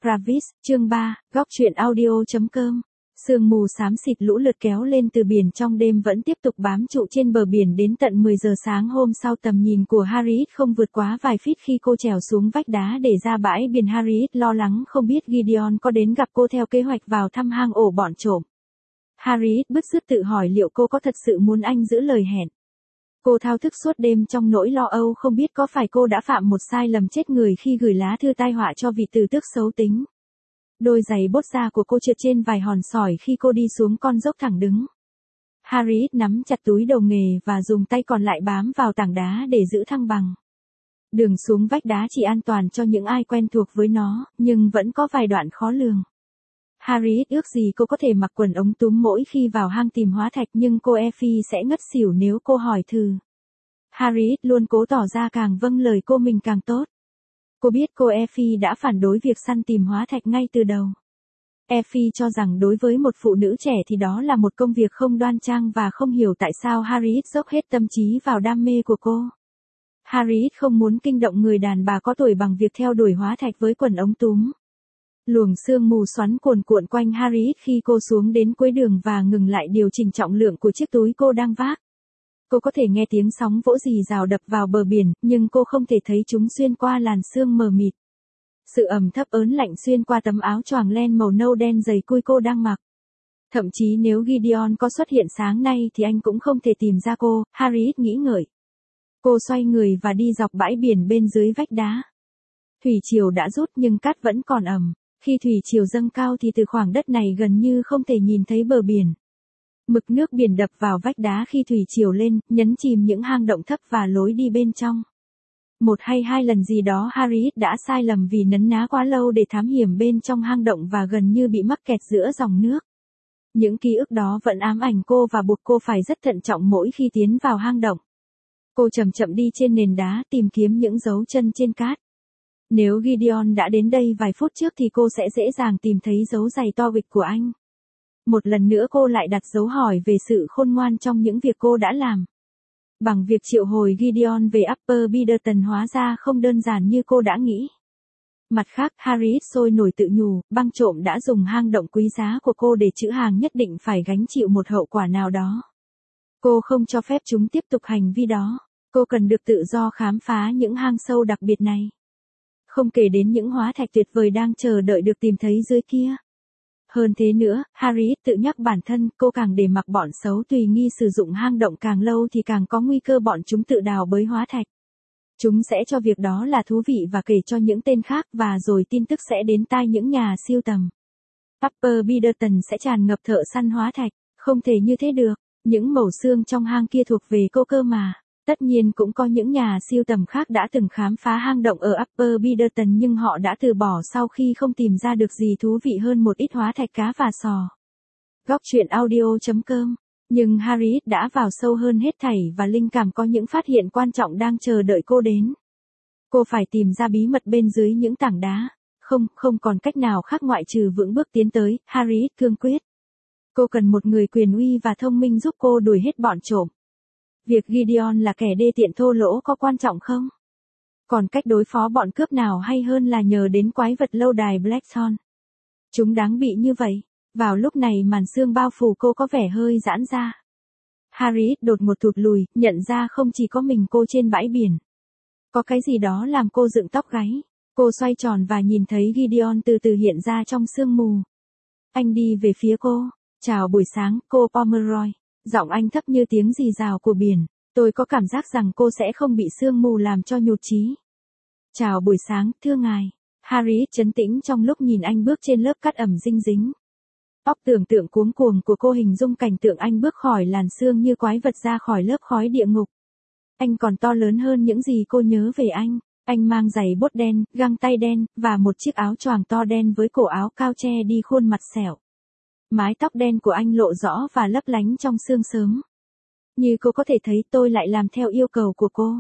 Travis, chương 3, góc truyện audio.com. Sương mù xám xịt lũ lượt kéo lên từ biển trong đêm vẫn tiếp tục bám trụ trên bờ biển đến tận 10 giờ sáng hôm sau. Tầm nhìn của Harriet không vượt quá vài feet khi cô trèo xuống vách đá để ra bãi biển. Harriet lo lắng không biết Gideon có đến gặp cô theo kế hoạch vào thăm hang ổ bọn trộm. Harriet bứt rứt tự hỏi liệu cô có thật sự muốn anh giữ lời hẹn. Cô thao thức suốt đêm trong nỗi lo âu không biết có phải cô đã phạm một sai lầm chết người khi gửi lá thư tai họa cho vị tử tước xấu tính. Đôi giày bốt da của cô trượt trên vài hòn sỏi khi cô đi xuống con dốc thẳng đứng. Harriet nắm chặt túi đồ nghề và dùng tay còn lại bám vào tảng đá để giữ thăng bằng. Đường xuống vách đá chỉ an toàn cho những ai quen thuộc với nó, nhưng vẫn có vài đoạn khó lường. Harriet ước gì cô có thể mặc quần ống túm mỗi khi vào hang tìm hóa thạch, nhưng cô Effie sẽ ngất xỉu nếu cô hỏi thử. Harriet luôn cố tỏ ra càng vâng lời cô mình càng tốt. Cô biết cô Effie đã phản đối việc săn tìm hóa thạch ngay từ đầu. Effie cho rằng đối với một phụ nữ trẻ thì đó là một công việc không đoan trang và không hiểu tại sao Harriet dốc hết tâm trí vào đam mê của cô. Harriet không muốn kinh động người đàn bà có tuổi bằng việc theo đuổi hóa thạch với quần ống túm. Luồng sương mù xoắn cuồn cuộn quanh Harriet khi cô xuống đến cuối đường và ngừng lại điều chỉnh trọng lượng của chiếc túi cô đang vác. Cô có thể nghe tiếng sóng vỗ rì rào đập vào bờ biển, nhưng cô không thể thấy chúng xuyên qua làn sương mờ mịt. Sự ẩm thấp ớn lạnh xuyên qua tấm áo choàng len màu nâu đen dày cui cô đang mặc. Thậm chí nếu Gideon có xuất hiện sáng nay thì anh cũng không thể tìm ra cô, Harriet nghĩ ngợi. Cô xoay người và đi dọc bãi biển bên dưới vách đá. Thủy triều đã rút nhưng cát vẫn còn ẩm. Khi thủy triều dâng cao thì từ khoảng đất này gần như không thể nhìn thấy bờ biển. Mực nước biển đập vào vách đá khi thủy triều lên, nhấn chìm những hang động thấp và lối đi bên trong. Một hay hai lần gì đó Harriet đã sai lầm vì nấn ná quá lâu để thám hiểm bên trong hang động và gần như bị mắc kẹt giữa dòng nước. Những ký ức đó vẫn ám ảnh cô và buộc cô phải rất thận trọng mỗi khi tiến vào hang động. Cô chậm chậm đi trên nền đá tìm kiếm những dấu chân trên cát. Nếu Gideon đã đến đây vài phút trước thì cô sẽ dễ dàng tìm thấy dấu giày to bịch của anh. Một lần nữa cô lại đặt dấu hỏi về sự khôn ngoan trong những việc cô đã làm. Bằng việc triệu hồi Gideon về Upper Biderton hóa ra không đơn giản như cô đã nghĩ. Mặt khác, Harriet sôi nổi tự nhủ, băng trộm đã dùng hang động quý giá của cô để trữ hàng nhất định phải gánh chịu một hậu quả nào đó. Cô không cho phép chúng tiếp tục hành vi đó. Cô cần được tự do khám phá những hang sâu đặc biệt này. Không kể đến những hóa thạch tuyệt vời đang chờ đợi được tìm thấy dưới kia. Hơn thế nữa, Harriet tự nhắc bản thân, cô càng để mặc bọn xấu tùy nghi sử dụng hang động càng lâu thì càng có nguy cơ bọn chúng tự đào bới hóa thạch. Chúng sẽ cho việc đó là thú vị và kể cho những tên khác và rồi tin tức sẽ đến tai những nhà siêu tầm. Upper Biderton sẽ tràn ngập thợ săn hóa thạch, không thể như thế được, những mẩu xương trong hang kia thuộc về cô cơ mà. Tất nhiên cũng có những nhà siêu tầm khác đã từng khám phá hang động ở Upper Biderton nhưng họ đã từ bỏ sau khi không tìm ra được gì thú vị hơn một ít hóa thạch cá và sò. Góc truyện audio.com. Nhưng Harriet đã vào sâu hơn hết thảy và linh cảm có những phát hiện quan trọng đang chờ đợi cô đến. Cô phải tìm ra bí mật bên dưới những tảng đá. Không còn cách nào khác ngoại trừ vững bước tiến tới, Harriet cương quyết. Cô cần một người quyền uy và thông minh giúp cô đuổi hết bọn trộm. Việc Gideon là kẻ đê tiện thô lỗ có quan trọng không? Còn cách đối phó bọn cướp nào hay hơn là nhờ đến quái vật lâu đài Blackthorn? Chúng đáng bị như vậy. Vào lúc này màn sương bao phủ cô có vẻ hơi giãn ra. Harriet đột ngột thụt lùi, nhận ra không chỉ có mình cô trên bãi biển. Có cái gì đó làm cô dựng tóc gáy. Cô xoay tròn và nhìn thấy Gideon từ từ hiện ra trong sương mù. Anh đi về phía cô. Chào buổi sáng, cô Pomeroy. Giọng anh thấp như tiếng rì rào của biển. Tôi có cảm giác rằng cô sẽ không bị sương mù làm cho nhụt chí. Chào buổi sáng, thưa ngài. Harriet trấn tĩnh trong lúc nhìn anh bước trên lớp cát ẩm dinh dính. Óc tưởng tượng cuống cuồng của cô hình dung cảnh tượng anh bước khỏi làn sương như quái vật ra khỏi lớp khói địa ngục. Anh còn to lớn hơn những gì cô nhớ về anh. Anh mang giày bốt đen, găng tay đen, và một chiếc áo choàng to đen với cổ áo cao che đi khuôn mặt sẹo. Mái tóc đen của anh lộ rõ và lấp lánh trong sương sớm. Như cô có thể thấy tôi lại làm theo yêu cầu của cô.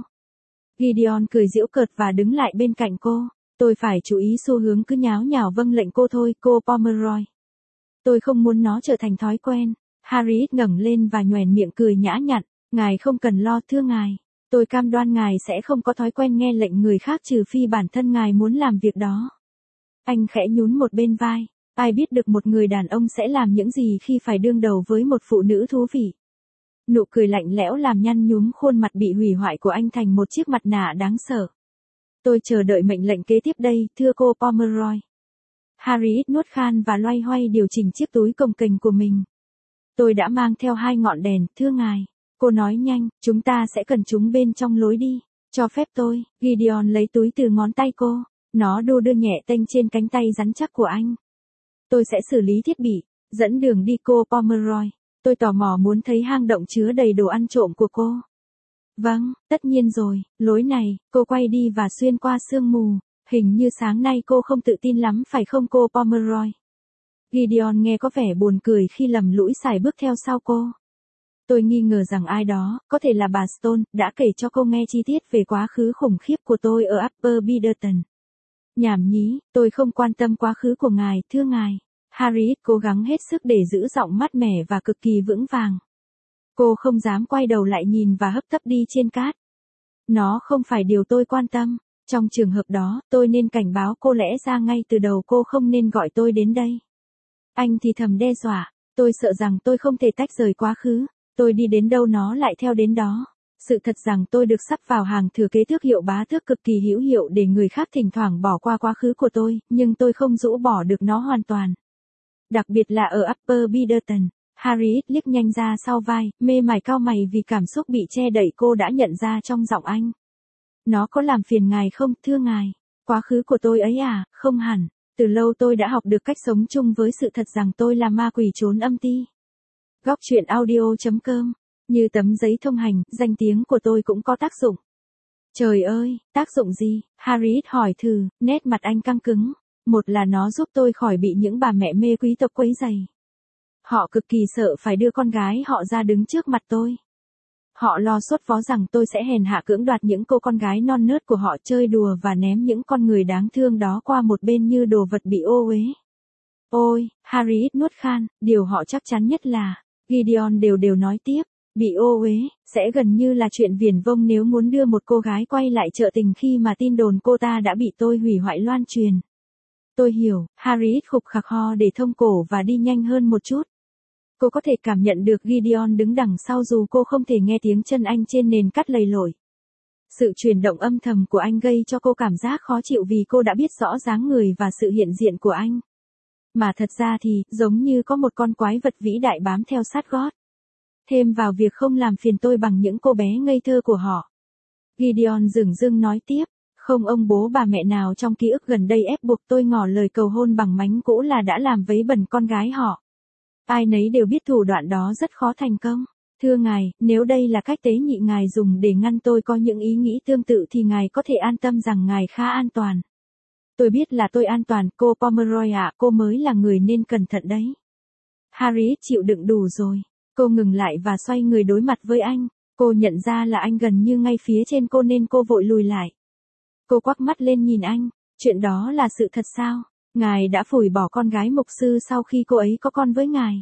Gideon cười giễu cợt và đứng lại bên cạnh cô. Tôi phải chú ý xu hướng cứ nháo nhào vâng lệnh cô thôi, cô Pomeroy. Tôi không muốn nó trở thành thói quen. Harriet ngẩng lên và nhoẻn miệng cười nhã nhặn. Ngài không cần lo thưa ngài. Tôi cam đoan ngài sẽ không có thói quen nghe lệnh người khác trừ phi bản thân ngài muốn làm việc đó. Anh khẽ nhún một bên vai. Ai biết được một người đàn ông sẽ làm những gì khi phải đương đầu với một phụ nữ thú vị. Nụ cười lạnh lẽo làm nhăn nhúm khuôn mặt bị hủy hoại của anh thành một chiếc mặt nạ đáng sợ. Tôi chờ đợi mệnh lệnh kế tiếp đây, thưa cô Pomeroy. Harriet nuốt khan và loay hoay điều chỉnh chiếc túi cồng kềnh của mình. Tôi đã mang theo 2 ngọn đèn, thưa ngài. Cô nói nhanh, chúng ta sẽ cần chúng bên trong lối đi. Cho phép tôi. Gideon lấy túi từ ngón tay cô. Nó đu đưa nhẹ tênh trên cánh tay rắn chắc của anh. Tôi sẽ xử lý thiết bị. Dẫn đường đi cô Pomeroy. Tôi tò mò muốn thấy hang động chứa đầy đồ ăn trộm của cô. Vâng, tất nhiên rồi, lối này, cô quay đi và xuyên qua sương mù. Hình như sáng nay cô không tự tin lắm phải không cô Pomeroy? Gideon nghe có vẻ buồn cười khi lầm lũi sải bước theo sau cô. Tôi nghi ngờ rằng ai đó, có thể là bà Stone, đã kể cho cô nghe chi tiết về quá khứ khủng khiếp của tôi ở Upper Biderton. Nhảm nhí, tôi không quan tâm quá khứ của ngài, thưa ngài. Harriet cố gắng hết sức để giữ giọng mát mẻ và cực kỳ vững vàng. Cô không dám quay đầu lại nhìn và hấp tấp đi trên cát. Nó không phải điều tôi quan tâm. Trong trường hợp đó, tôi nên cảnh báo cô lẽ ra ngay từ đầu cô không nên gọi tôi đến đây. Anh thì thầm đe dọa. Tôi sợ rằng tôi không thể tách rời quá khứ. Tôi đi đến đâu nó lại theo đến đó. Sự thật rằng tôi được sắp vào hàng thừa kế thương hiệu bá tước cực kỳ hữu hiệu để người khác thỉnh thoảng bỏ qua quá khứ của tôi, nhưng tôi không rũ bỏ được nó hoàn toàn. Đặc biệt là ở Upper Biderton. Harriet liếc nhanh ra sau vai, mê mải cau mày vì cảm xúc bị che đậy cô đã nhận ra trong giọng anh. Nó có làm phiền ngài không, thưa ngài? Quá khứ của tôi ấy à, không hẳn. Từ lâu tôi đã học được cách sống chung với sự thật rằng tôi là ma quỷ trốn âm ti. Góc truyện audio.com. Như tấm giấy thông hành, danh tiếng của tôi cũng có tác dụng. Trời ơi, tác dụng gì? Harriet hỏi thử, nét mặt anh căng cứng. Một là nó giúp tôi khỏi bị những bà mẹ mê quý tộc quấy rầy. Họ cực kỳ sợ phải đưa con gái họ ra đứng trước mặt tôi. Họ lo sốt vó rằng tôi sẽ hèn hạ cưỡng đoạt những cô con gái non nớt của họ, chơi đùa và ném những con người đáng thương đó qua một bên như đồ vật bị ô uế. Ôi, Harriet nuốt khan, điều họ chắc chắn nhất là, Gideon đều nói tiếp, bị ô uế, sẽ gần như là chuyện viển vông nếu muốn đưa một cô gái quay lại chợ tình khi mà tin đồn cô ta đã bị tôi hủy hoại loan truyền. Tôi hiểu, Harriet khục khặc ho để thông cổ và đi nhanh hơn một chút. Cô có thể cảm nhận được Gideon đứng đằng sau dù cô không thể nghe tiếng chân anh trên nền cát lầy lội. Sự chuyển động âm thầm của anh gây cho cô cảm giác khó chịu vì cô đã biết rõ dáng người và sự hiện diện của anh. Mà thật ra thì, giống như có một con quái vật vĩ đại bám theo sát gót. Thêm vào việc không làm phiền tôi bằng những cô bé ngây thơ của họ. Gideon dửng dưng nói tiếp, không ông bố bà mẹ nào trong ký ức gần đây ép buộc tôi ngỏ lời cầu hôn bằng mánh cũ là đã làm vấy bẩn con gái họ. Ai nấy đều biết thủ đoạn đó rất khó thành công. Thưa ngài, nếu đây là cách tế nhị ngài dùng để ngăn tôi có những ý nghĩ tương tự thì ngài có thể an tâm rằng ngài khá an toàn. Tôi biết là tôi an toàn, cô Pomeroy ạ, cô mới là người nên cẩn thận đấy. Harriet chịu đựng đủ rồi. Cô ngừng lại và xoay người đối mặt với anh. Cô nhận ra là anh gần như ngay phía trên cô nên cô vội lùi lại. Cô quắc mắt lên nhìn anh. Chuyện đó là sự thật sao? Ngài đã phủi bỏ con gái mục sư sau khi cô ấy có con với ngài.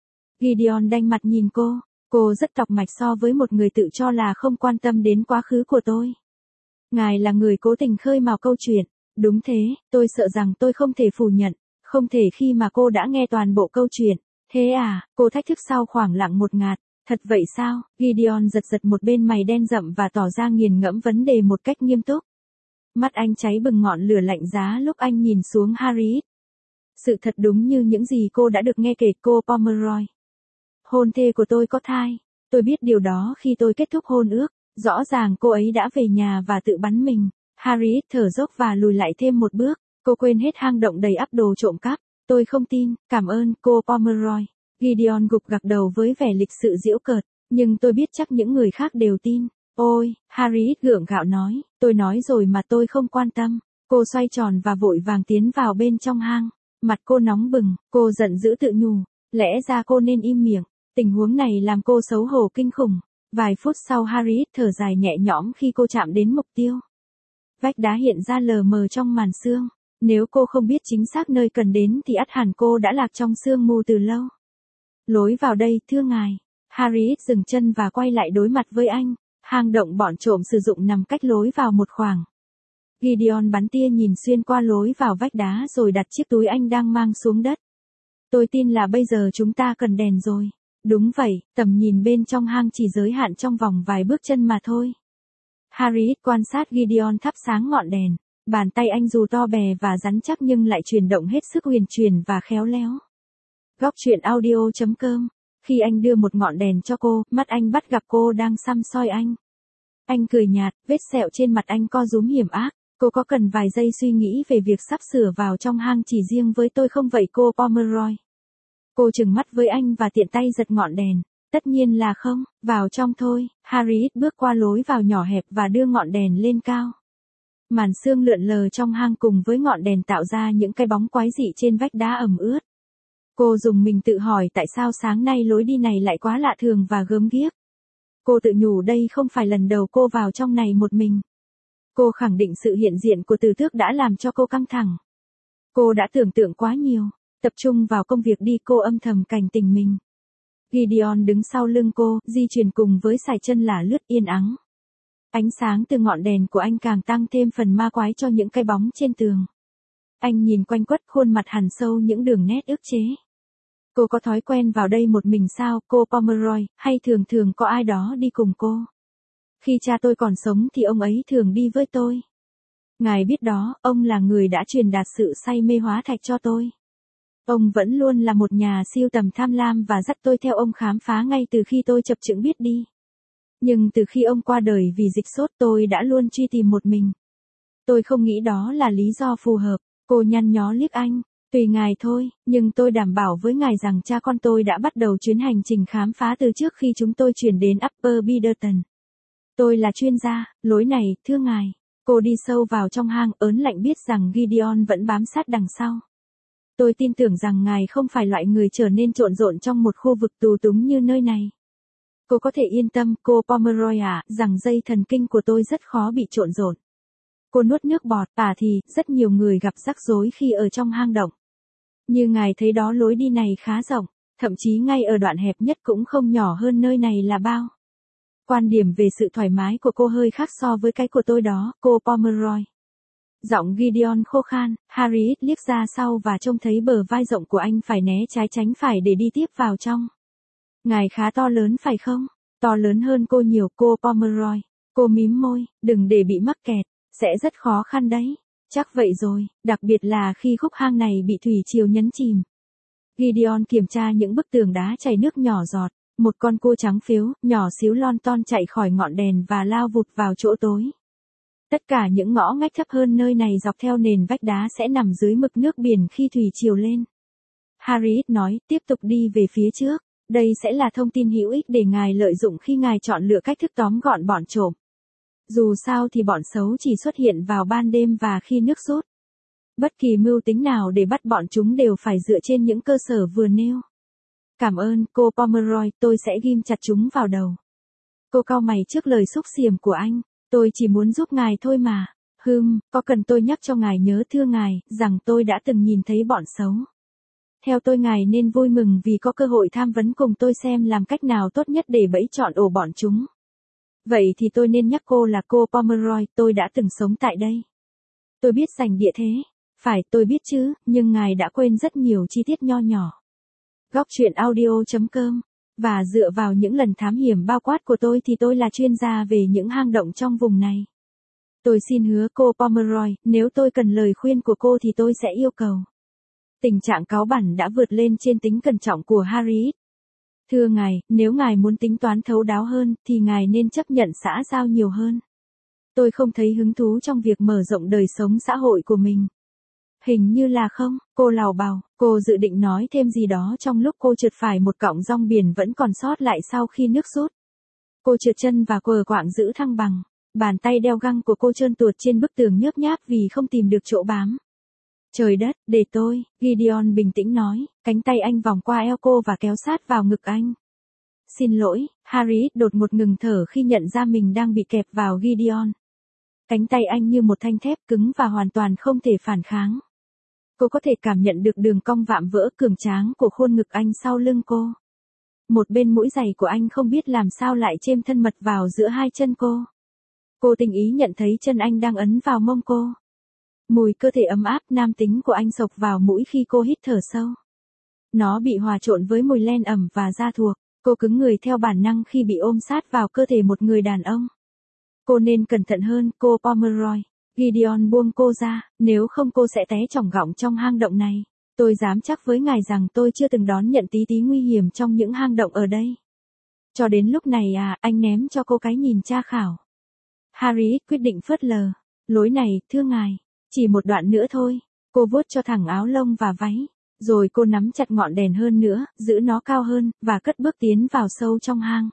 Gideon đanh mặt nhìn cô. Cô rất tọc mạch so với một người tự cho là không quan tâm đến quá khứ của tôi. Ngài là người cố tình khơi mào câu chuyện. Đúng thế, tôi sợ rằng tôi không thể phủ nhận. Không thể khi mà cô đã nghe toàn bộ câu chuyện. Thế à, cô thách thức sau khoảng lặng một ngạt. Thật vậy sao? Gideon giật giật một bên mày đen rậm và tỏ ra nghiền ngẫm vấn đề một cách nghiêm túc. Mắt anh cháy bừng ngọn lửa lạnh giá lúc anh nhìn xuống Harriet. Sự thật đúng như những gì cô đã được nghe kể cô Pomeroy. Hôn thê của tôi có thai. Tôi biết điều đó khi tôi kết thúc hôn ước. Rõ ràng cô ấy đã về nhà và tự bắn mình. Harriet thở dốc và lùi lại thêm một bước. Cô quên hết hang động đầy ắp đồ trộm cắp. Tôi không tin, cảm ơn cô Pomeroy. Gideon gục gặc đầu với vẻ lịch sự giễu cợt. Nhưng tôi biết chắc những người khác đều tin. Ôi, Harriet gượng gạo nói, tôi nói rồi mà tôi không quan tâm. Cô xoay tròn và vội vàng tiến vào bên trong hang. Mặt cô nóng bừng, cô giận dữ tự nhủ. Lẽ ra cô nên im miệng. Tình huống này làm cô xấu hổ kinh khủng. Vài phút sau Harriet thở dài nhẹ nhõm khi cô chạm đến mục tiêu. Vách đá hiện ra lờ mờ trong màn sương. Nếu cô không biết chính xác nơi cần đến thì ắt hẳn cô đã lạc trong sương mù từ lâu. Lối vào đây, thưa ngài. Harriet dừng chân và quay lại đối mặt với anh. Hang động bọn trộm sử dụng nằm cách lối vào một khoảng. Gideon bắn tia nhìn xuyên qua lối vào vách đá rồi đặt chiếc túi anh đang mang xuống đất. Tôi tin là bây giờ chúng ta cần đèn rồi. Đúng vậy, tầm nhìn bên trong hang chỉ giới hạn trong vòng vài bước chân mà thôi. Harriet quan sát Gideon thắp sáng ngọn đèn. Bàn tay anh dù to bè và rắn chắc nhưng lại chuyển động hết sức huyền chuyển và khéo léo. Góc truyện audio.com. Khi anh đưa một ngọn đèn cho cô, mắt anh bắt gặp cô đang săm soi anh. Anh cười nhạt, vết sẹo trên mặt anh co rúm hiểm ác. Cô có cần vài giây suy nghĩ về việc sắp sửa vào trong hang chỉ riêng với tôi không vậy cô Pomeroy? Cô trừng mắt với anh và tiện tay giật ngọn đèn. Tất nhiên là không, vào trong thôi. Harriet bước qua lối vào nhỏ hẹp và đưa ngọn đèn lên cao. Màn sương lượn lờ trong hang cùng với ngọn đèn tạo ra những cái bóng quái dị trên vách đá ẩm ướt. Cô dùng mình tự hỏi tại sao sáng nay lối đi này lại quá lạ thường và gớm ghiếc. Cô tự nhủ đây không phải lần đầu cô vào trong này một mình. Cô khẳng định sự hiện diện của Từ Tước đã làm cho cô căng thẳng. Cô đã tưởng tượng quá nhiều, tập trung vào công việc đi cô âm thầm cảnh tỉnh mình. Gideon đứng sau lưng cô, di chuyển cùng với sải chân lả lướt yên ắng. Ánh sáng từ ngọn đèn của anh càng tăng thêm phần ma quái cho những cái bóng trên tường. Anh nhìn quanh quất khuôn mặt hằn sâu những đường nét ức chế. Cô có thói quen vào đây một mình sao, cô Pomeroy, hay thường thường có ai đó đi cùng cô? Khi cha tôi còn sống thì ông ấy thường đi với tôi. Ngài biết đó, ông là người đã truyền đạt sự say mê hóa thạch cho tôi. Ông vẫn luôn là một nhà sưu tầm tham lam và dắt tôi theo ông khám phá ngay từ khi tôi chập chững biết đi. Nhưng từ khi ông qua đời vì dịch sốt tôi đã luôn truy tìm một mình. Tôi không nghĩ đó là lý do phù hợp. Cô nhăn nhó liếc anh. Tùy ngài thôi, nhưng tôi đảm bảo với ngài rằng cha con tôi đã bắt đầu chuyến hành trình khám phá từ trước khi chúng tôi chuyển đến Upper Biderton. Tôi là chuyên gia, lối này, thưa ngài. Cô đi sâu vào trong hang, ớn lạnh biết rằng Gideon vẫn bám sát đằng sau. Tôi tin tưởng rằng ngài không phải loại người trở nên trộn rộn trong một khu vực tù túng như nơi này. Cô có thể yên tâm, cô Pomeroy rằng dây thần kinh của tôi rất khó bị trộn rộn. Cô nuốt nước bọt, thì, rất nhiều người gặp rắc rối khi ở trong hang động. Như ngài thấy đó lối đi này khá rộng, thậm chí ngay ở đoạn hẹp nhất cũng không nhỏ hơn nơi này là bao. Quan điểm về sự thoải mái của cô hơi khác so với cái của tôi đó, cô Pomeroy. Giọng Gideon khô khan, Harriet liếc ra sau và trông thấy bờ vai rộng của anh phải né trái tránh phải để đi tiếp vào trong. Ngài khá to lớn phải không? To lớn hơn cô nhiều, cô Pomeroy. Cô mím môi, đừng để bị mắc kẹt, sẽ rất khó khăn đấy. Chắc vậy rồi, đặc biệt là khi khúc hang này bị thủy triều nhấn chìm. Gideon kiểm tra những bức tường đá chảy nước nhỏ giọt, một con cua trắng phếu, nhỏ xíu lon ton chạy khỏi ngọn đèn và lao vụt vào chỗ tối. Tất cả những ngõ ngách thấp hơn nơi này dọc theo nền vách đá sẽ nằm dưới mực nước biển khi thủy triều lên. Harriet nói, tiếp tục đi về phía trước, đây sẽ là thông tin hữu ích để ngài lợi dụng khi ngài chọn lựa cách thức tóm gọn bọn trộm. Dù sao thì bọn xấu chỉ xuất hiện vào ban đêm và khi nước rút. Bất kỳ mưu tính nào để bắt bọn chúng đều phải dựa trên những cơ sở vừa nêu. Cảm ơn, cô Pomeroy, tôi sẽ ghim chặt chúng vào đầu. Cô cau mày trước lời xúc xiềm của anh, tôi chỉ muốn giúp ngài thôi mà. Có cần tôi nhắc cho ngài nhớ thưa ngài, rằng tôi đã từng nhìn thấy bọn xấu. Theo tôi ngài nên vui mừng vì có cơ hội tham vấn cùng tôi xem làm cách nào tốt nhất để bẫy chọn ổ bọn chúng. Vậy thì tôi nên nhắc cô là cô Pomeroy, tôi đã từng sống tại đây. Tôi biết rành địa thế. Phải, tôi biết chứ, nhưng ngài đã quên rất nhiều chi tiết nho nhỏ. Góc truyện audio.com. Và dựa vào những lần thám hiểm bao quát của tôi thì tôi là chuyên gia về những hang động trong vùng này. Tôi xin hứa cô Pomeroy, nếu tôi cần lời khuyên của cô thì tôi sẽ yêu cầu. Tình trạng cáu bẳn đã vượt lên trên tính cẩn trọng của Harriet. Thưa ngài, nếu ngài muốn tính toán thấu đáo hơn, thì ngài nên chấp nhận xã giao nhiều hơn. Tôi không thấy hứng thú trong việc mở rộng đời sống xã hội của mình. Hình như là không, cô lào bào, cô dự định nói thêm gì đó trong lúc cô trượt phải một cọng rong biển vẫn còn sót lại sau khi nước rút. Cô trượt chân và quờ quạng giữ thăng bằng, bàn tay đeo găng của cô trơn tuột trên bức tường nhớp nháp vì không tìm được chỗ bám. Trời đất, để tôi, Gideon bình tĩnh nói, cánh tay anh vòng qua eo cô và kéo sát vào ngực anh. Xin lỗi, Harriet đột ngột ngừng thở khi nhận ra mình đang bị kẹp vào Gideon. Cánh tay anh như một thanh thép cứng và hoàn toàn không thể phản kháng. Cô có thể cảm nhận được đường cong vạm vỡ cường tráng của khuôn ngực anh sau lưng cô. Một bên mũi giày của anh không biết làm sao lại chêm thân mật vào giữa hai chân cô. Cô tinh ý nhận thấy chân anh đang ấn vào mông cô. Mùi cơ thể ấm áp nam tính của anh xộc vào mũi khi cô hít thở sâu. Nó bị hòa trộn với mùi len ẩm và da thuộc. Cô cứng người theo bản năng khi bị ôm sát vào cơ thể một người đàn ông. Cô nên cẩn thận hơn, cô Pomeroy. Gideon buông cô ra, nếu không cô sẽ té chỏng gọng trong hang động này. Tôi dám chắc với ngài rằng tôi chưa từng đón nhận tí tí nguy hiểm trong những hang động ở đây. Cho đến lúc này anh ném cho cô cái nhìn tra khảo. Harry quyết định phớt lờ. Lối này, thưa ngài. Chỉ một đoạn nữa thôi. Cô vuốt cho thẳng áo lông và váy. Rồi cô nắm chặt ngọn đèn hơn nữa, giữ nó cao hơn, và cất bước tiến vào sâu trong hang.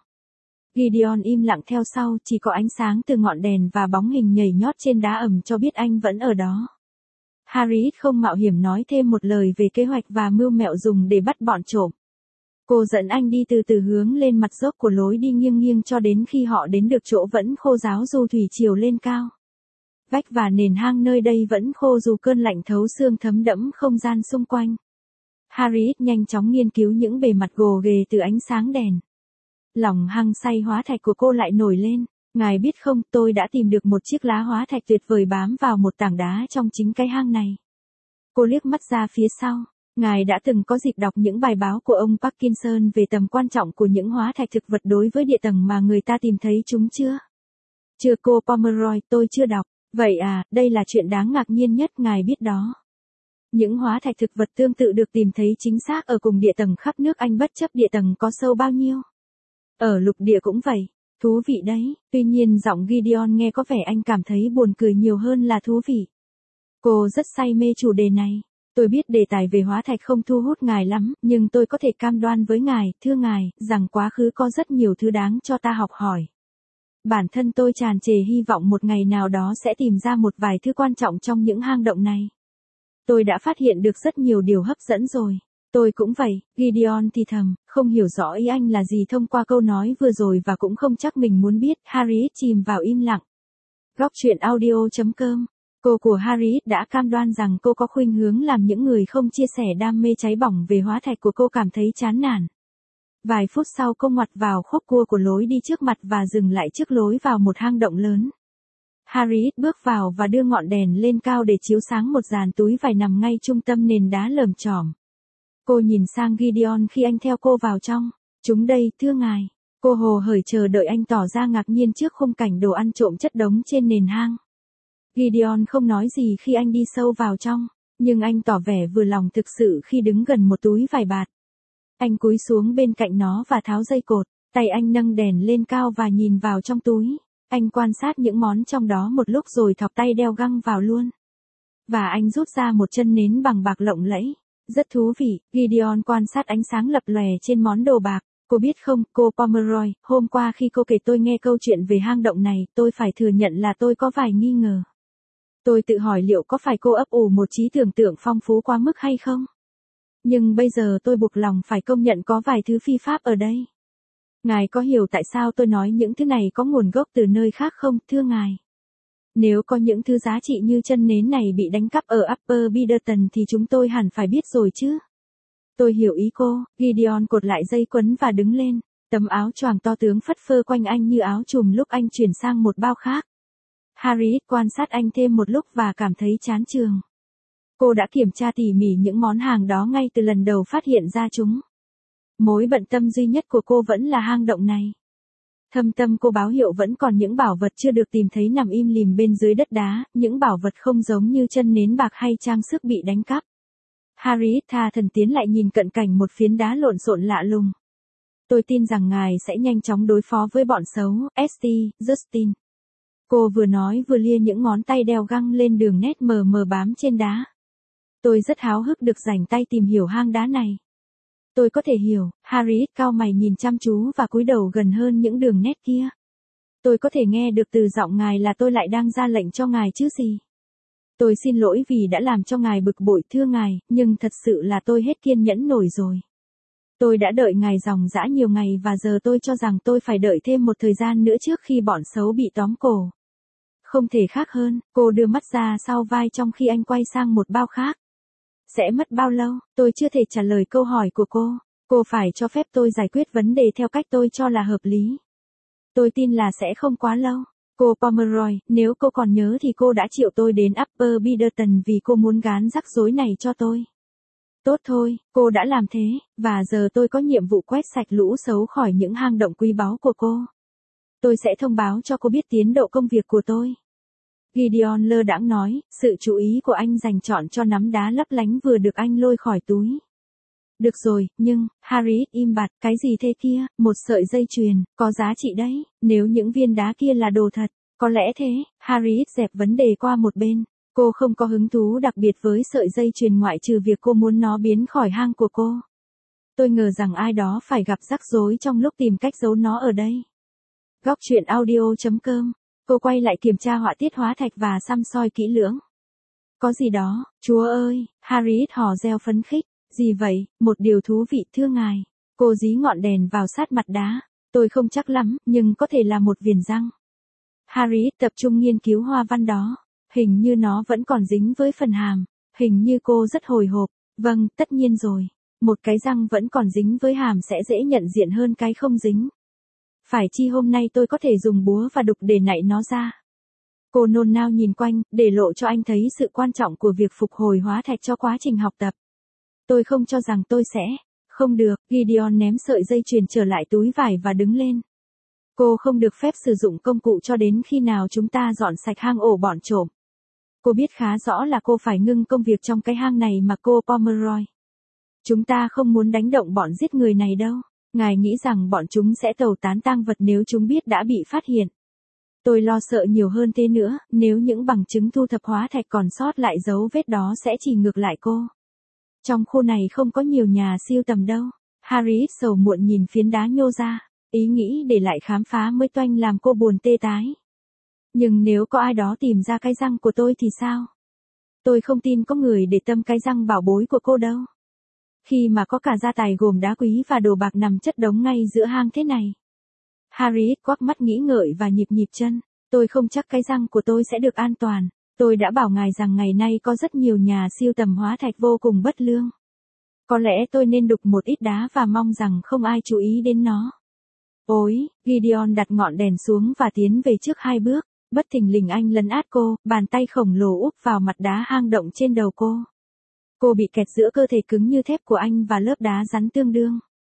Gideon im lặng theo sau, chỉ có ánh sáng từ ngọn đèn và bóng hình nhảy nhót trên đá ẩm cho biết anh vẫn ở đó. Harry không mạo hiểm nói thêm một lời về kế hoạch và mưu mẹo dùng để bắt bọn trộm. Cô dẫn anh đi từ từ hướng lên mặt dốc của lối đi nghiêng nghiêng cho đến khi họ đến được chỗ vẫn khô ráo dù thủy triều lên cao. Vách và nền hang nơi đây vẫn khô dù cơn lạnh thấu xương thấm đẫm không gian xung quanh. Harry nhanh chóng nghiên cứu những bề mặt gồ ghề từ ánh sáng đèn. Lòng hăng say hóa thạch của cô lại nổi lên. Ngài biết không, tôi đã tìm được một chiếc lá hóa thạch tuyệt vời bám vào một tảng đá trong chính cái hang này. Cô liếc mắt ra phía sau. Ngài đã từng có dịp đọc những bài báo của ông Parkinson về tầm quan trọng của những hóa thạch thực vật đối với địa tầng mà người ta tìm thấy chúng chưa? Chưa cô Pomeroy, tôi chưa đọc. Vậy đây là chuyện đáng ngạc nhiên nhất ngài biết đó. Những hóa thạch thực vật tương tự được tìm thấy chính xác ở cùng địa tầng khắp nước Anh bất chấp địa tầng có sâu bao nhiêu. Ở lục địa cũng vậy. Thú vị đấy. Tuy nhiên giọng Gideon nghe có vẻ anh cảm thấy buồn cười nhiều hơn là thú vị. Cô rất say mê chủ đề này. Tôi biết đề tài về hóa thạch không thu hút ngài lắm, nhưng tôi có thể cam đoan với ngài, thưa ngài, rằng quá khứ có rất nhiều thứ đáng cho ta học hỏi. Bản thân tôi tràn trề hy vọng một ngày nào đó sẽ tìm ra một vài thứ quan trọng trong những hang động này. Tôi đã phát hiện được rất nhiều điều hấp dẫn rồi. Tôi cũng vậy, Gideon thì thầm, không hiểu rõ ý anh là gì thông qua câu nói vừa rồi và cũng không chắc mình muốn biết. Harry chìm vào im lặng. Góc truyện audio.com. Cô của Harry đã cam đoan rằng cô có khuynh hướng làm những người không chia sẻ đam mê cháy bỏng về hóa thạch của cô cảm thấy chán nản. Vài phút sau cô ngoặt vào khúc cua của lối đi trước mặt và dừng lại trước lối vào một hang động lớn. Harry bước vào và đưa ngọn đèn lên cao để chiếu sáng một dàn túi vải nằm ngay trung tâm nền đá lởm chởm. Cô nhìn sang Gideon khi anh theo cô vào trong. Chúng đây, thưa ngài. Cô hồ hởi chờ đợi anh tỏ ra ngạc nhiên trước khung cảnh đồ ăn trộm chất đống trên nền hang. Gideon không nói gì khi anh đi sâu vào trong, nhưng anh tỏ vẻ vừa lòng thực sự khi đứng gần một túi vải bạt. Anh cúi xuống bên cạnh nó và tháo dây cột, tay anh nâng đèn lên cao và nhìn vào trong túi. Anh quan sát những món trong đó một lúc rồi thọc tay đeo găng vào luôn. Và anh rút ra một chân nến bằng bạc lộng lẫy. Rất thú vị, Gideon quan sát ánh sáng lập lòe trên món đồ bạc. Cô biết không, cô Pomeroy, hôm qua khi cô kể tôi nghe câu chuyện về hang động này, tôi phải thừa nhận là tôi có vài nghi ngờ. Tôi tự hỏi liệu có phải cô ấp ủ một trí tưởng tượng phong phú quá mức hay không? Nhưng bây giờ tôi buộc lòng phải công nhận có vài thứ phi pháp ở đây. Ngài có hiểu tại sao tôi nói những thứ này có nguồn gốc từ nơi khác không, thưa ngài? Nếu có những thứ giá trị như chân nến này bị đánh cắp ở Upper Biderton thì chúng tôi hẳn phải biết rồi chứ. Tôi hiểu ý cô. Gideon cột lại dây quấn và đứng lên. Tấm áo choàng to tướng phất phơ quanh anh như áo trùm lúc anh chuyển sang một bao khác. Harry quan sát anh thêm một lúc và cảm thấy chán chường. Cô đã kiểm tra tỉ mỉ những món hàng đó ngay từ lần đầu phát hiện ra chúng. Mối bận tâm duy nhất của cô vẫn là hang động này. Thâm tâm cô báo hiệu vẫn còn những bảo vật chưa được tìm thấy nằm im lìm bên dưới đất đá, những bảo vật không giống như chân nến bạc hay trang sức bị đánh cắp. Harry tha thần tiến lại nhìn cận cảnh một phiến đá lộn xộn lạ lùng. Tôi tin rằng ngài sẽ nhanh chóng đối phó với bọn xấu, St. Justin. Cô vừa nói vừa lia những ngón tay đeo găng lên đường nét mờ mờ bám trên đá. Tôi rất háo hức được rảnh tay tìm hiểu hang đá này. Tôi có thể hiểu, Harry cau mày nhìn chăm chú và cúi đầu gần hơn những đường nét kia. Tôi có thể nghe được từ giọng ngài là tôi lại đang ra lệnh cho ngài chứ gì. Tôi xin lỗi vì đã làm cho ngài bực bội thưa ngài, nhưng thật sự là tôi hết kiên nhẫn nổi rồi. Tôi đã đợi ngài ròng rã nhiều ngày và giờ tôi cho rằng tôi phải đợi thêm một thời gian nữa trước khi bọn xấu bị tóm cổ. Không thể khác hơn, cô đưa mắt ra sau vai trong khi anh quay sang một bao khác. Sẽ mất bao lâu? Tôi chưa thể trả lời câu hỏi của cô. Cô phải cho phép tôi giải quyết vấn đề theo cách tôi cho là hợp lý. Tôi tin là sẽ không quá lâu. Cô Pomeroy, nếu cô còn nhớ thì cô đã triệu tôi đến Upper Biderton vì cô muốn gán rắc rối này cho tôi. Tốt thôi, cô đã làm thế, và giờ tôi có nhiệm vụ quét sạch lũ xấu khỏi những hang động quý báu của cô. Tôi sẽ thông báo cho cô biết tiến độ công việc của tôi. Gideon lơ đãng nói, sự chú ý của anh dành trọn cho nắm đá lấp lánh vừa được anh lôi khỏi túi. Được rồi, nhưng, Harry im bặt, cái gì thế kia, một sợi dây chuyền, có giá trị đấy, nếu những viên đá kia là đồ thật, có lẽ thế, Harry dẹp vấn đề qua một bên. Cô không có hứng thú đặc biệt với sợi dây chuyền ngoại trừ việc cô muốn nó biến khỏi hang của cô. Tôi ngờ rằng ai đó phải gặp rắc rối trong lúc tìm cách giấu nó ở đây. Góc truyện audio.com. Cô quay lại kiểm tra họa tiết hóa thạch và săm soi kỹ lưỡng. Có gì đó, Chúa ơi, Harry hò reo phấn khích. Gì vậy, một điều thú vị thưa ngài. Cô dí ngọn đèn vào sát mặt đá. Tôi không chắc lắm, nhưng có thể là một viền răng. Harry tập trung nghiên cứu hoa văn đó. Hình như nó vẫn còn dính với phần hàm. Hình như cô rất hồi hộp. Vâng, tất nhiên rồi. Một cái răng vẫn còn dính với hàm sẽ dễ nhận diện hơn cái không dính. Phải chi hôm nay tôi có thể dùng búa và đục để nạy nó ra. Cô nôn nao nhìn quanh, để lộ cho anh thấy sự quan trọng của việc phục hồi hóa thạch cho quá trình học tập. Tôi không cho rằng tôi sẽ. Không được, Gideon ném sợi dây chuyền trở lại túi vải và đứng lên. Cô không được phép sử dụng công cụ cho đến khi nào chúng ta dọn sạch hang ổ bọn trộm. Cô biết khá rõ là cô phải ngưng công việc trong cái hang này mà cô Pomeroy. Chúng ta không muốn đánh động bọn giết người này đâu. Ngài nghĩ rằng bọn chúng sẽ tẩu tán tang vật nếu chúng biết đã bị phát hiện. Tôi lo sợ nhiều hơn thế nữa, nếu những bằng chứng thu thập hóa thạch còn sót lại dấu vết đó sẽ chỉ ngược lại cô. Trong khu này không có nhiều nhà siêu tầm đâu. Harry sầu muộn nhìn phiến đá nhô ra, ý nghĩ để lại khám phá mới toanh làm cô buồn tê tái. Nhưng nếu có ai đó tìm ra cái răng của tôi thì sao? Tôi không tin có người để tâm cái răng bảo bối của cô đâu. Khi mà có cả gia tài gồm đá quý và đồ bạc nằm chất đống ngay giữa hang thế này. Harry quắc mắt nghĩ ngợi và nhịp nhịp chân. Tôi không chắc cái răng của tôi sẽ được an toàn. Tôi đã bảo ngài rằng ngày nay có rất nhiều nhà siêu tầm hóa thạch vô cùng bất lương. Có lẽ tôi nên đục một ít đá và mong rằng không ai chú ý đến nó. Ôi, Gideon đặt ngọn đèn xuống và tiến về trước 2 bước. Bất thình lình anh lấn át cô, bàn tay khổng lồ úp vào mặt đá hang động trên đầu cô. Cô bị kẹt giữa cơ thể cứng như thép của anh và lớp đá rắn tương đương.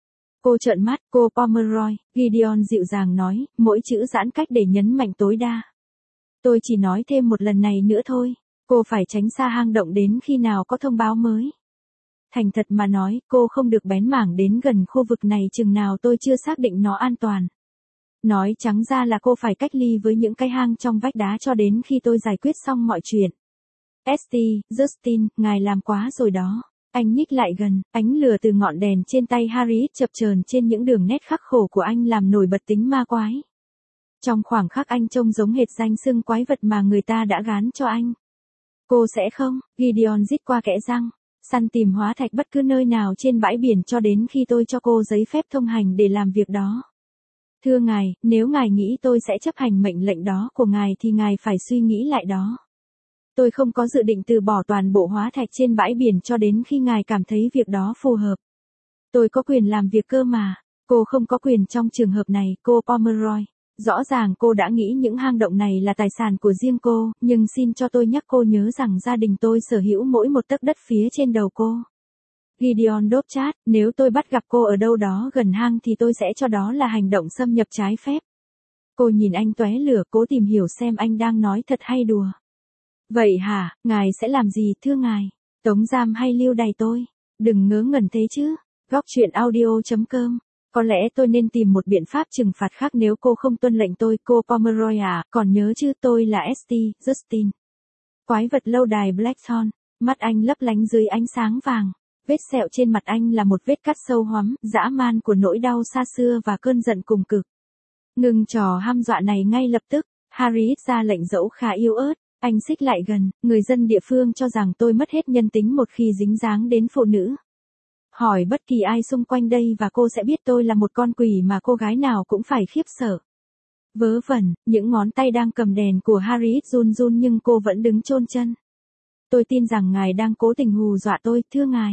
Cô trợn mắt, cô Pomeroy, Gideon dịu dàng nói, mỗi chữ giãn cách để nhấn mạnh tối đa. Tôi chỉ nói thêm một lần này nữa thôi, cô phải tránh xa hang động đến khi nào có thông báo mới. Thành thật mà nói, cô không được bén mảng đến gần khu vực này chừng nào tôi chưa xác định nó an toàn. Nói trắng ra là cô phải cách ly với những cái hang trong vách đá cho đến khi tôi giải quyết xong mọi chuyện. St. Justin, ngài làm quá rồi đó. Anh nhích lại gần, ánh lửa từ ngọn đèn trên tay Harry chập chờn trên những đường nét khắc khổ của anh làm nổi bật tính ma quái. Trong khoảng khắc anh trông giống hệt danh xưng quái vật mà người ta đã gán cho anh. Cô sẽ không, Gideon rít qua kẽ răng, săn tìm hóa thạch bất cứ nơi nào trên bãi biển cho đến khi tôi cho cô giấy phép thông hành để làm việc đó. Thưa ngài, nếu ngài nghĩ tôi sẽ chấp hành mệnh lệnh đó của ngài thì ngài phải suy nghĩ lại đó. Tôi không có dự định từ bỏ toàn bộ hóa thạch trên bãi biển cho đến khi ngài cảm thấy việc đó phù hợp. Tôi có quyền làm việc cơ mà. Cô không có quyền trong trường hợp này, cô Pomeroy. Rõ ràng cô đã nghĩ những hang động này là tài sản của riêng cô, nhưng xin cho tôi nhắc cô nhớ rằng gia đình tôi sở hữu mỗi một tấc đất phía trên đầu cô. Gideon đốt chát, nếu tôi bắt gặp cô ở đâu đó gần hang thì tôi sẽ cho đó là hành động xâm nhập trái phép. Cô nhìn anh tóe lửa, cố tìm hiểu xem anh đang nói thật hay đùa. Vậy hả, ngài sẽ làm gì thưa ngài? Tống giam hay lưu đày tôi? Đừng ngớ ngẩn thế chứ. Góc truyện audio.com. Có lẽ tôi nên tìm một biện pháp trừng phạt khác nếu cô không tuân lệnh tôi, cô Pomeroy à, còn nhớ chứ tôi là St. Justin. Quái vật lâu đài Blackthorn, mắt anh lấp lánh dưới ánh sáng vàng. Vết sẹo trên mặt anh là một vết cắt sâu hoắm, dã man của nỗi đau xa xưa và cơn giận cùng cực. Ngừng trò hăm dọa này ngay lập tức, Harry ra lệnh dẫu khá yếu ớt. Anh xích lại gần, người dân địa phương cho rằng tôi mất hết nhân tính một khi dính dáng đến phụ nữ. Hỏi bất kỳ ai xung quanh đây và cô sẽ biết tôi là một con quỷ mà cô gái nào cũng phải khiếp sợ. Vớ vẩn, những ngón tay đang cầm đèn của Harry run run nhưng cô vẫn đứng chôn chân. Tôi tin rằng ngài đang cố tình hù dọa tôi, thưa ngài.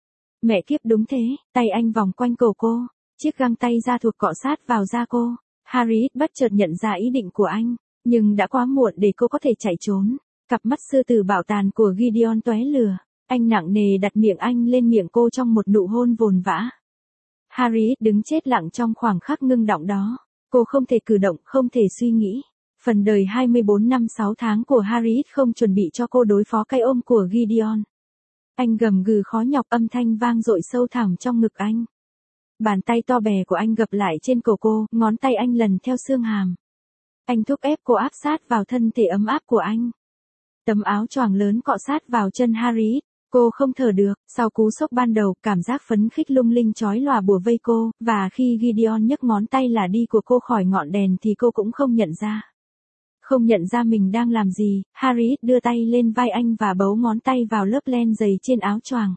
Mẹ kiếp đúng thế, tay anh vòng quanh cổ cô, chiếc găng tay da thuộc cọ sát vào da cô. Harry bất chợt nhận ra ý định của anh. Nhưng đã quá muộn để cô có thể chạy trốn. Cặp mắt sư tử bảo tàn của Gideon tóe lửa. Anh nặng nề đặt miệng anh lên miệng cô trong một nụ hôn vồn vã. Harriet đứng chết lặng trong khoảng khắc ngưng động đó. Cô không thể cử động, không thể suy nghĩ. Phần đời 24 năm 6 tháng của Harriet không chuẩn bị cho cô đối phó cái ôm của Gideon. Anh gầm gừ khó nhọc, âm thanh vang dội sâu thẳm trong ngực anh. Bàn tay to bè của anh gập lại trên cổ cô, ngón tay anh lần theo xương hàm. Anh thúc ép cô áp sát vào thân thể ấm áp của anh. Tấm áo choàng lớn cọ sát vào chân Harriet. Cô không thở được, sau cú sốc ban đầu, cảm giác phấn khích lung linh chói lòa bủa vây cô, và khi Gideon nhấc ngón tay là đi của cô khỏi ngọn đèn thì cô cũng không nhận ra. Không nhận ra mình đang làm gì, Harriet đưa tay lên vai anh và bấu ngón tay vào lớp len dày trên áo choàng.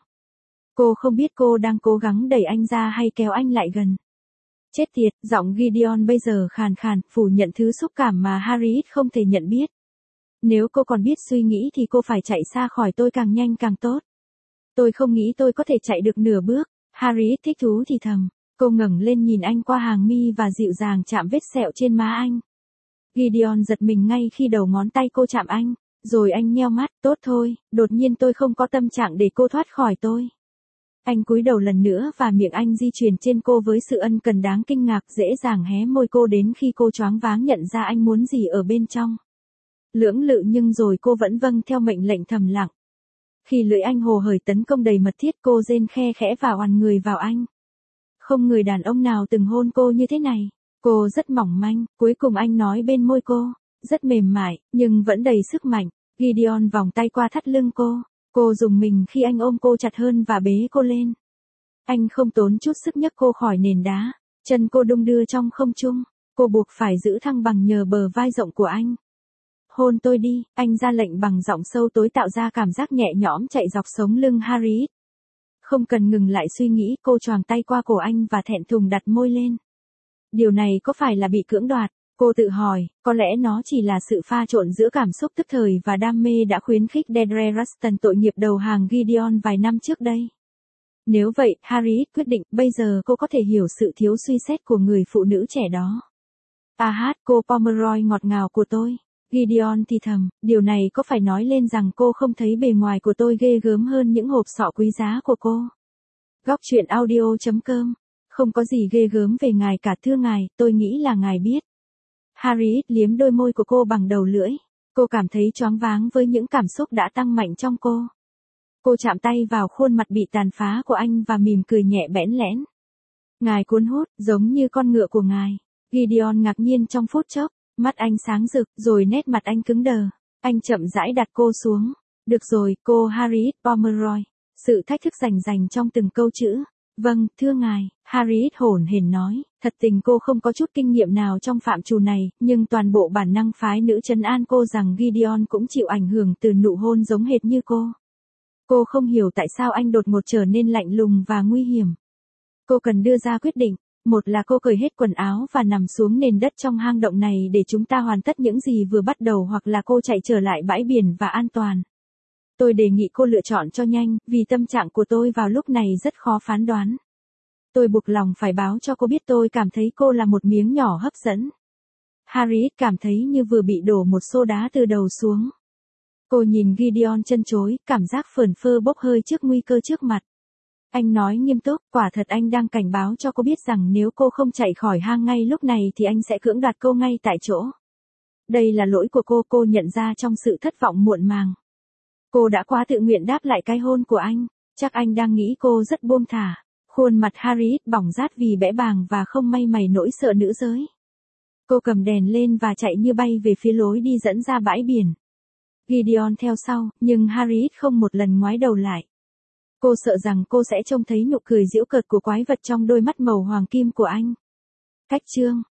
Cô không biết cô đang cố gắng đẩy anh ra hay kéo anh lại gần. Chết tiệt, giọng Gideon bây giờ khàn khàn, phủ nhận thứ xúc cảm mà Harriet không thể nhận biết. Nếu cô còn biết suy nghĩ thì cô phải chạy xa khỏi tôi càng nhanh càng tốt. Tôi không nghĩ tôi có thể chạy được nửa bước. Harriet thích thú thì thầm. Cô ngẩng lên nhìn anh qua hàng mi và dịu dàng chạm vết sẹo trên má anh. Gideon giật mình ngay khi đầu ngón tay cô chạm anh. Rồi anh nheo mắt, tốt thôi, đột nhiên tôi không có tâm trạng để cô thoát khỏi tôi. Anh cúi đầu lần nữa và miệng anh di chuyển trên cô với sự ân cần đáng kinh ngạc, dễ dàng hé môi cô đến khi cô choáng váng nhận ra anh muốn gì ở bên trong. Lưỡng lự nhưng rồi cô vẫn vâng theo mệnh lệnh thầm lặng. Khi lưỡi anh hồ hởi tấn công đầy mật thiết, cô rên khe khẽ và oằn người vào anh. Không người đàn ông nào từng hôn cô như thế này. Cô rất mỏng manh, cuối cùng anh nói bên môi cô. Rất mềm mại, nhưng vẫn đầy sức mạnh. Gideon vòng tay qua thắt lưng cô. Cô rùng mình khi anh ôm cô chặt hơn và bế cô lên. Anh không tốn chút sức nhấc cô khỏi nền đá. Chân cô đung đưa trong không trung. Cô buộc phải giữ thăng bằng nhờ bờ vai rộng của anh. Hôn tôi đi, anh ra lệnh bằng giọng sâu tối tạo ra cảm giác nhẹ nhõm chạy dọc sống lưng Harriet. Không cần ngừng lại suy nghĩ, cô choàng tay qua cổ anh và thẹn thùng đặt môi lên. Điều này có phải là bị cưỡng đoạt? Cô tự hỏi, có lẽ nó chỉ là sự pha trộn giữa cảm xúc tức thời và đam mê đã khuyến khích Deirdre Ruston tội nghiệp đầu hàng Gideon vài năm trước đây. Nếu vậy, Harriet quyết định, bây giờ cô có thể hiểu sự thiếu suy xét của người phụ nữ trẻ đó. Cô Pomeroy ngọt ngào của tôi. Gideon thì thầm, điều này có phải nói lên rằng cô không thấy bề ngoài của tôi ghê gớm hơn những hộp sọ quý giá của cô. Góc truyện audio.com. Không có gì ghê gớm về ngài cả, thưa ngài, tôi nghĩ là ngài biết. Harriet liếm đôi môi của cô bằng đầu lưỡi. Cô cảm thấy choáng váng với những cảm xúc đã tăng mạnh trong cô. Cô chạm tay vào khuôn mặt bị tàn phá của anh và mỉm cười nhẹ bẽn lẽn. Ngài cuốn hút, giống như con ngựa của ngài. Gideon ngạc nhiên trong phút chốc. Mắt anh sáng rực, rồi nét mặt anh cứng đờ. Anh chậm rãi đặt cô xuống. Được rồi, cô Harriet Pomeroy. Sự thách thức rành trong từng câu chữ. Vâng, thưa ngài, Harriet hổn hển nói. Thật tình cô không có chút kinh nghiệm nào trong phạm trù này, nhưng toàn bộ bản năng phái nữ trấn an cô rằng Gideon cũng chịu ảnh hưởng từ nụ hôn giống hệt như cô. Cô không hiểu tại sao anh đột ngột trở nên lạnh lùng và nguy hiểm. Cô cần đưa ra quyết định. Một là cô cởi hết quần áo và nằm xuống nền đất trong hang động này để chúng ta hoàn tất những gì vừa bắt đầu, hoặc là cô chạy trở lại bãi biển và an toàn. Tôi đề nghị cô lựa chọn cho nhanh, vì tâm trạng của tôi vào lúc này rất khó phán đoán. Tôi buộc lòng phải báo cho cô biết tôi cảm thấy cô là một miếng nhỏ hấp dẫn. Harriet cảm thấy như vừa bị đổ một xô đá từ đầu xuống. Cô nhìn Gideon chân chối, cảm giác phởn phơ bốc hơi trước nguy cơ trước mặt. Anh nói nghiêm túc, quả thật anh đang cảnh báo cho cô biết rằng nếu cô không chạy khỏi hang ngay lúc này thì anh sẽ cưỡng đoạt cô ngay tại chỗ. Đây là lỗi của cô nhận ra trong sự thất vọng muộn màng. Cô đã quá tự nguyện đáp lại cái hôn của anh, chắc anh đang nghĩ cô rất buông thả. Khuôn mặt Harriet bỏng rát vì bẽ bàng và không may mày nỗi sợ nữ giới. Cô cầm đèn lên và chạy như bay về phía lối đi dẫn ra bãi biển. Gideon theo sau, nhưng Harriet không một lần ngoái đầu lại. Cô sợ rằng cô sẽ trông thấy nụ cười giễu cợt của quái vật trong đôi mắt màu hoàng kim của anh. Cách chương